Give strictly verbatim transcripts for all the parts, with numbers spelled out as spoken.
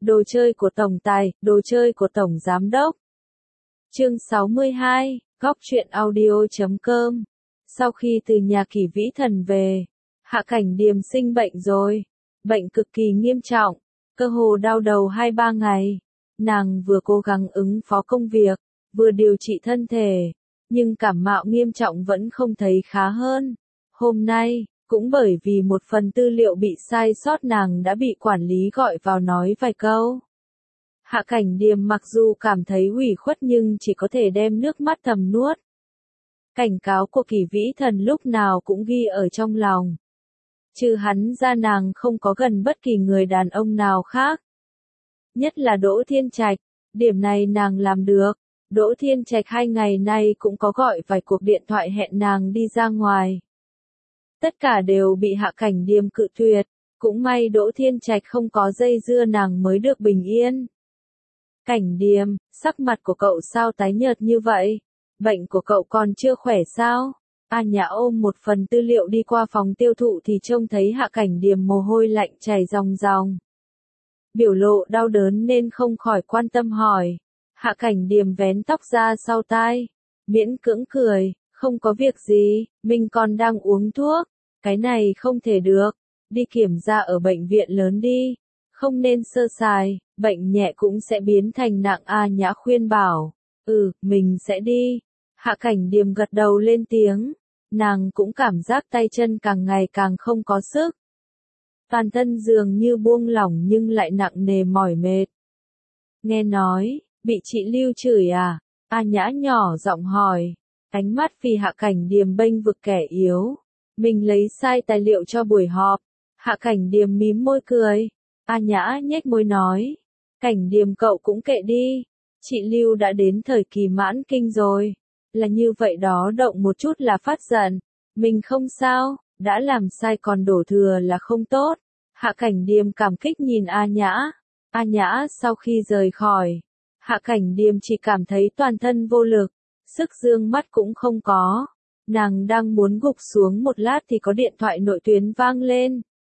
Đồ chơi của tổng tài, đồ chơi của tổng giám đốc. Chương sáu mươi hai, góc truyện audio chấm com. Sau khi từ nhà Kỷ Vĩ Thần về, Hạ Cảnh Điềm sinh bệnh rồi. Bệnh cực kỳ nghiêm trọng, cơ hồ đau đầu hai ba ngày. Nàng vừa cố gắng ứng phó công việc, vừa điều trị thân thể, nhưng cảm mạo nghiêm trọng vẫn không thấy khá hơn. Hôm nay, cũng bởi vì một phần tư liệu bị sai sót, nàng đã bị quản lý gọi vào nói vài câu. Hạ Cảnh Điềm mặc dù cảm thấy ủy khuất nhưng chỉ có thể đem nước mắt thầm nuốt. Cảnh cáo của Kỷ Vĩ Thần lúc nào cũng ghi ở trong lòng. Trừ hắn ra nàng không có gần bất kỳ người đàn ông nào khác. Nhất là Đỗ Thiên Trạch, điểm này nàng làm được. Đỗ Thiên Trạch hai ngày nay cũng có gọi vài cuộc điện thoại hẹn nàng đi ra ngoài. Tất cả đều bị Hạ Cảnh Điềm cự tuyệt, cũng may Đỗ Thiên Trạch không có dây dưa nàng mới được bình yên. Cảnh Điềm, sắc mặt của cậu sao tái nhợt như vậy? Bệnh của cậu còn chưa khỏe sao? A Nhã ôm một phần tư liệu đi qua phòng tiêu thụ thì trông thấy Hạ Cảnh Điềm mồ hôi lạnh chảy ròng ròng. Biểu lộ đau đớn nên không khỏi quan tâm hỏi. Hạ Cảnh Điềm vén tóc ra sau tai, miễn cưỡng cười, không có việc gì, mình còn đang uống thuốc, cái này không thể được, đi kiểm tra ở bệnh viện lớn đi, không nên sơ sài, bệnh nhẹ cũng sẽ biến thành nặng. A Nhã khuyên bảo, ừ, mình sẽ đi. Hạ Cảnh Điềm gật đầu lên tiếng, nàng cũng cảm giác tay chân càng ngày càng không có sức. Toàn thân dường như buông lỏng nhưng lại nặng nề mỏi mệt. Nghe nói, bị chị Lưu chửi à? A Nhã nhỏ giọng hỏi, ánh mắt vì Hạ Cảnh Điềm bênh vực kẻ yếu. Mình lấy sai tài liệu cho buổi họp. Hạ Cảnh Điềm mím môi cười. A Nhã nhếch môi nói, Cảnh Điềm cậu cũng kệ đi. Chị Lưu đã đến thời kỳ mãn kinh rồi. Là như vậy đó, động một chút là phát giận. Mình không sao, đã làm sai còn đổ thừa là không tốt. Hạ Cảnh Điềm cảm kích nhìn A Nhã. A Nhã sau khi rời khỏi, Hạ Cảnh Điềm chỉ cảm thấy toàn thân vô lực, sức dương mắt cũng không có. Nàng đang muốn gục xuống một lát thì có điện thoại nội tuyến vang lên.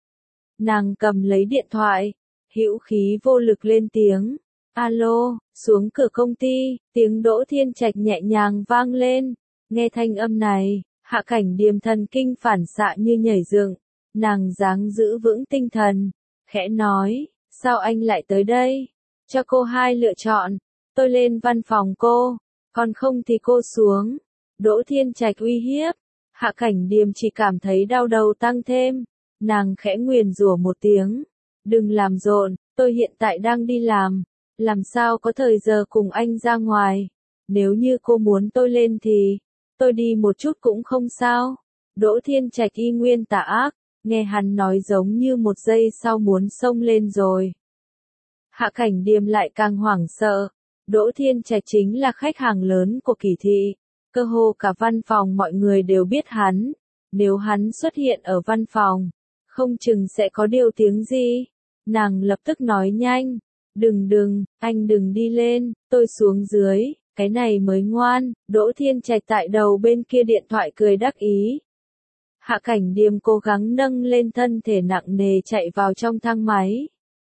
Nàng cầm lấy điện thoại, hữu khí vô lực lên tiếng. Alo, xuống cửa công ty, tiếng Đỗ Thiên Trạch nhẹ nhàng vang lên. Nghe thanh âm này, Hạ Cảnh Điềm thần kinh phản xạ như nhảy dựng. Nàng dáng giữ vững tinh thần, khẽ nói, sao anh lại tới đây? Cho cô hai lựa chọn, tôi lên văn phòng cô, còn không thì cô xuống. Đỗ Thiên Trạch uy hiếp. Hạ Cảnh Điềm chỉ cảm thấy đau đầu tăng thêm. Nàng khẽ nguyền rủa một tiếng. Đừng làm rộn, tôi hiện tại đang đi làm. Làm sao có thời giờ cùng anh ra ngoài. Nếu như cô muốn tôi lên thì, tôi đi một chút cũng không sao. Đỗ Thiên Trạch y nguyên tà ác. Nghe hắn nói giống như một giây sau muốn xông lên rồi. Hạ Cảnh Điềm lại càng hoảng sợ. Đỗ Thiên Trạch chính là khách hàng lớn của Kỷ thị. Cơ hồ cả văn phòng mọi người đều biết hắn. Nếu hắn xuất hiện ở văn phòng, không chừng sẽ có điều tiếng gì. Nàng lập tức nói nhanh. Đừng đừng, anh đừng đi lên, tôi xuống dưới, cái này mới ngoan. Đỗ Thiên Trạch tại đầu bên kia điện thoại cười đắc ý. Hạ Cảnh Điềm cố gắng nâng lên thân thể nặng nề chạy vào trong thang máy.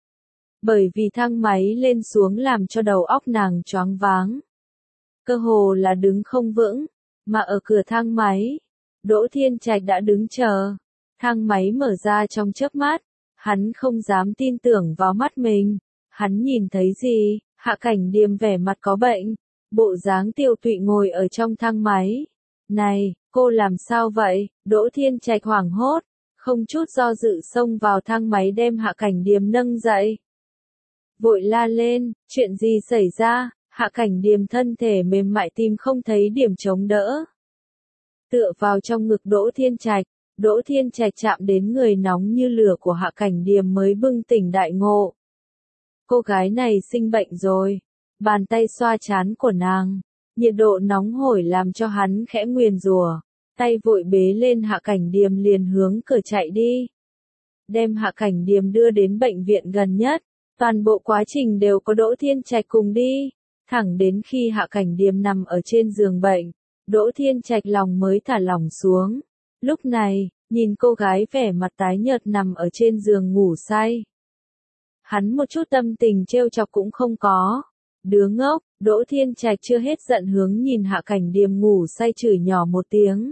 Bởi vì thang máy lên xuống làm cho đầu óc nàng choáng váng. Cơ hồ là đứng không vững, mà ở cửa thang máy, Đỗ Thiên Trạch đã đứng chờ. Thang máy mở ra trong chớp mắt, hắn không dám tin tưởng vào mắt mình. Hắn nhìn thấy gì? Hạ Cảnh Điềm vẻ mặt có bệnh, bộ dáng tiều tụy ngồi ở trong thang máy. Này, cô làm sao vậy? Đỗ Thiên Trạch hoảng hốt, không chút do dự xông vào thang máy đem Hạ Cảnh Điềm nâng dậy. Vội la lên, chuyện gì xảy ra? Hạ Cảnh Điềm thân thể mềm mại tìm không thấy điểm chống đỡ. Tựa vào trong ngực Đỗ Thiên Trạch, Đỗ Thiên Trạch chạm đến người nóng như lửa của Hạ Cảnh Điềm mới bừng tỉnh đại ngộ. Cô gái này sinh bệnh rồi. Bàn tay xoa trán của nàng, nhiệt độ nóng hổi làm cho hắn khẽ nguyền rủa. Tay vội bế lên Hạ Cảnh Điềm liền hướng cửa chạy đi. Đem Hạ Cảnh Điềm đưa đến bệnh viện gần nhất. Toàn bộ quá trình đều có Đỗ Thiên Trạch cùng đi. Thẳng đến khi Hạ Cảnh Điềm nằm ở trên giường bệnh, Đỗ Thiên Trạch lòng mới thả lỏng xuống. Lúc này, nhìn cô gái vẻ mặt tái nhợt nằm ở trên giường ngủ say. Hắn một chút tâm tình trêu chọc cũng không có. Đứa ngốc, Đỗ Thiên Trạch chưa hết giận hướng nhìn Hạ Cảnh Điềm ngủ say chửi nhỏ một tiếng.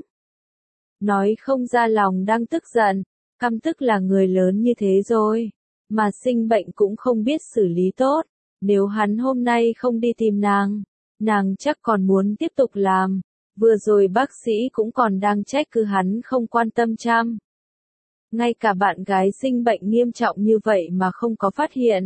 Nói không ra lòng đang tức giận, căm tức là người lớn như thế rồi, mà sinh bệnh cũng không biết xử lý tốt. Nếu hắn hôm nay không đi tìm nàng, nàng chắc còn muốn tiếp tục làm. Vừa rồi bác sĩ cũng còn đang trách cứ hắn không quan tâm chăm. Ngay cả bạn gái sinh bệnh nghiêm trọng như vậy mà không có phát hiện.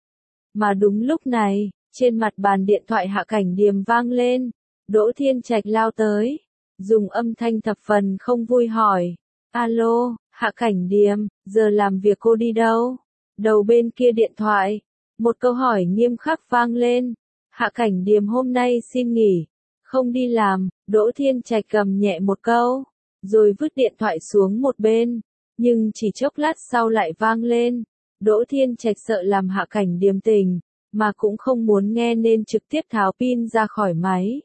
Mà đúng lúc này, trên mặt bàn điện thoại Hạ Cảnh Điềm vang lên. Đỗ Thiên Trạch lao tới, dùng âm thanh thập phần không vui hỏi. Alo, Hạ Cảnh Điềm, giờ làm việc cô đi đâu? Đầu bên kia điện thoại, một câu hỏi nghiêm khắc vang lên. Hạ Cảnh Điềm hôm nay xin nghỉ, không đi làm. Đỗ Thiên Trạch cầm nhẹ một câu, rồi vứt điện thoại xuống một bên. Nhưng chỉ chốc lát sau lại vang lên. Đỗ Thiên Trạch sợ làm Hạ Cảnh Điềm tỉnh, mà cũng không muốn nghe nên trực tiếp tháo pin ra khỏi máy.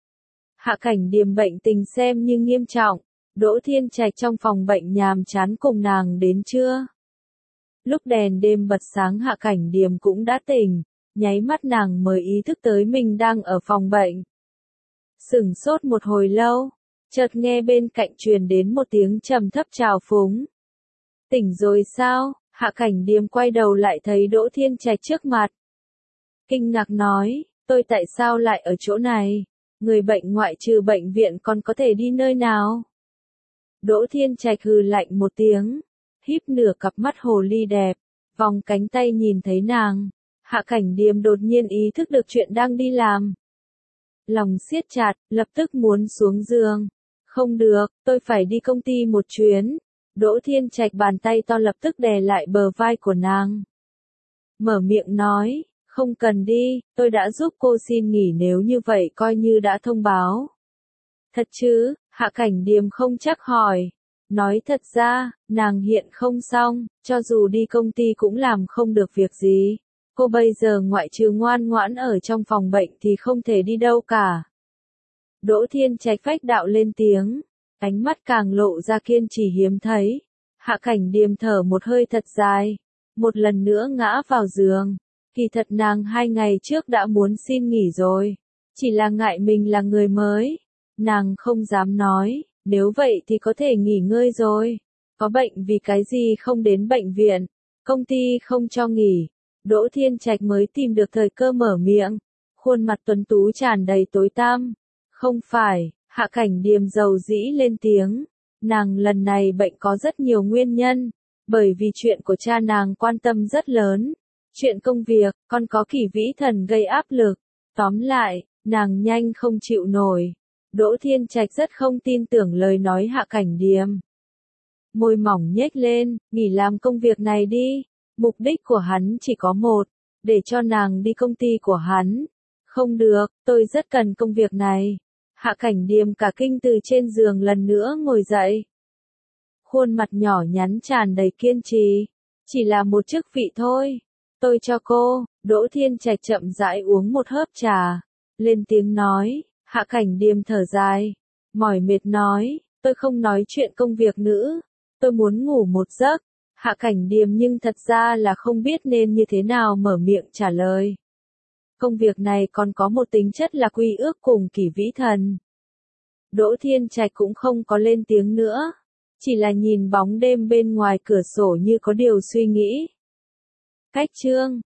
Hạ Cảnh Điềm bệnh tình xem như nghiêm trọng. Đỗ Thiên Trạch trong phòng bệnh nhàm chán cùng nàng đến trưa. Lúc đèn đêm bật sáng Hạ Cảnh Điềm cũng đã tỉnh, nháy mắt nàng mới ý thức tới mình đang ở phòng bệnh. Sửng sốt một hồi lâu, chợt nghe bên cạnh truyền đến một tiếng trầm thấp trào phúng. Tỉnh rồi sao? Hạ Cảnh Điềm quay đầu lại thấy Đỗ Thiên Trạch trước mặt. Kinh ngạc nói, tôi tại sao lại ở chỗ này? Người bệnh ngoại trừ bệnh viện còn có thể đi nơi nào? Đỗ Thiên Trạch hừ lạnh một tiếng, híp nửa cặp mắt hồ ly đẹp, vòng cánh tay nhìn thấy nàng. Hạ Cảnh Điềm đột nhiên ý thức được chuyện đang đi làm. Lòng siết chặt, lập tức muốn xuống giường. Không được, tôi phải đi công ty một chuyến. Đỗ Thiên Trạch bàn tay to lập tức đè lại bờ vai của nàng. Mở miệng nói, không cần đi, tôi đã giúp cô xin nghỉ, nếu như vậy coi như đã thông báo. Thật chứ? Hạ Cảnh Điềm không chắc hỏi. Nói thật ra, nàng hiện không xong, cho dù đi công ty cũng làm không được việc gì. Cô bây giờ ngoại trừ ngoan ngoãn ở trong phòng bệnh thì không thể đi đâu cả. Đỗ Thiên Trạch phách đạo lên tiếng, ánh mắt càng lộ ra kiên trì hiếm thấy. Hạ Cảnh Điềm thở một hơi thật dài, một lần nữa ngã vào giường. Kỳ thật nàng hai ngày trước đã muốn xin nghỉ rồi, chỉ là ngại mình là người mới. Nàng không dám nói, nếu vậy thì có thể nghỉ ngơi rồi. Có bệnh vì cái gì không đến bệnh viện, công ty không cho nghỉ. Đỗ Thiên Trạch mới tìm được thời cơ mở miệng, khuôn mặt tuấn tú tràn đầy tối tăm. Không phải, Hạ Cảnh Điềm dầu dĩ lên tiếng, nàng lần này bệnh có rất nhiều nguyên nhân, bởi vì chuyện của cha nàng quan tâm rất lớn, chuyện công việc, còn có Kỷ Vĩ Thần gây áp lực, tóm lại, nàng nhanh không chịu nổi. Đỗ Thiên Trạch rất không tin tưởng lời nói Hạ Cảnh Điềm. Môi mỏng nhếch lên, nghỉ làm công việc này đi. Mục đích của hắn chỉ có một, để cho nàng đi công ty của hắn. Không được, tôi rất cần công việc này. Hạ Cảnh Điềm cả kinh từ trên giường lần nữa ngồi dậy. Khuôn mặt nhỏ nhắn tràn đầy kiên trì. Chỉ là một chức vị thôi. Tôi cho cô. Đỗ Thiên Trạch chậm rãi uống một hớp trà. Lên tiếng nói. Hạ Cảnh Điềm thở dài. Mỏi mệt nói. Tôi không nói chuyện công việc nữa. Tôi muốn ngủ một giấc. Hạ Cảnh Điềm nhưng thật ra là không biết nên như thế nào mở miệng trả lời. Công việc này còn có một tính chất là quy ước cùng Kỷ Vĩ Thần. Đỗ Thiên Trạch cũng không có lên tiếng nữa, chỉ là nhìn bóng đêm bên ngoài cửa sổ như có điều suy nghĩ. Cách chương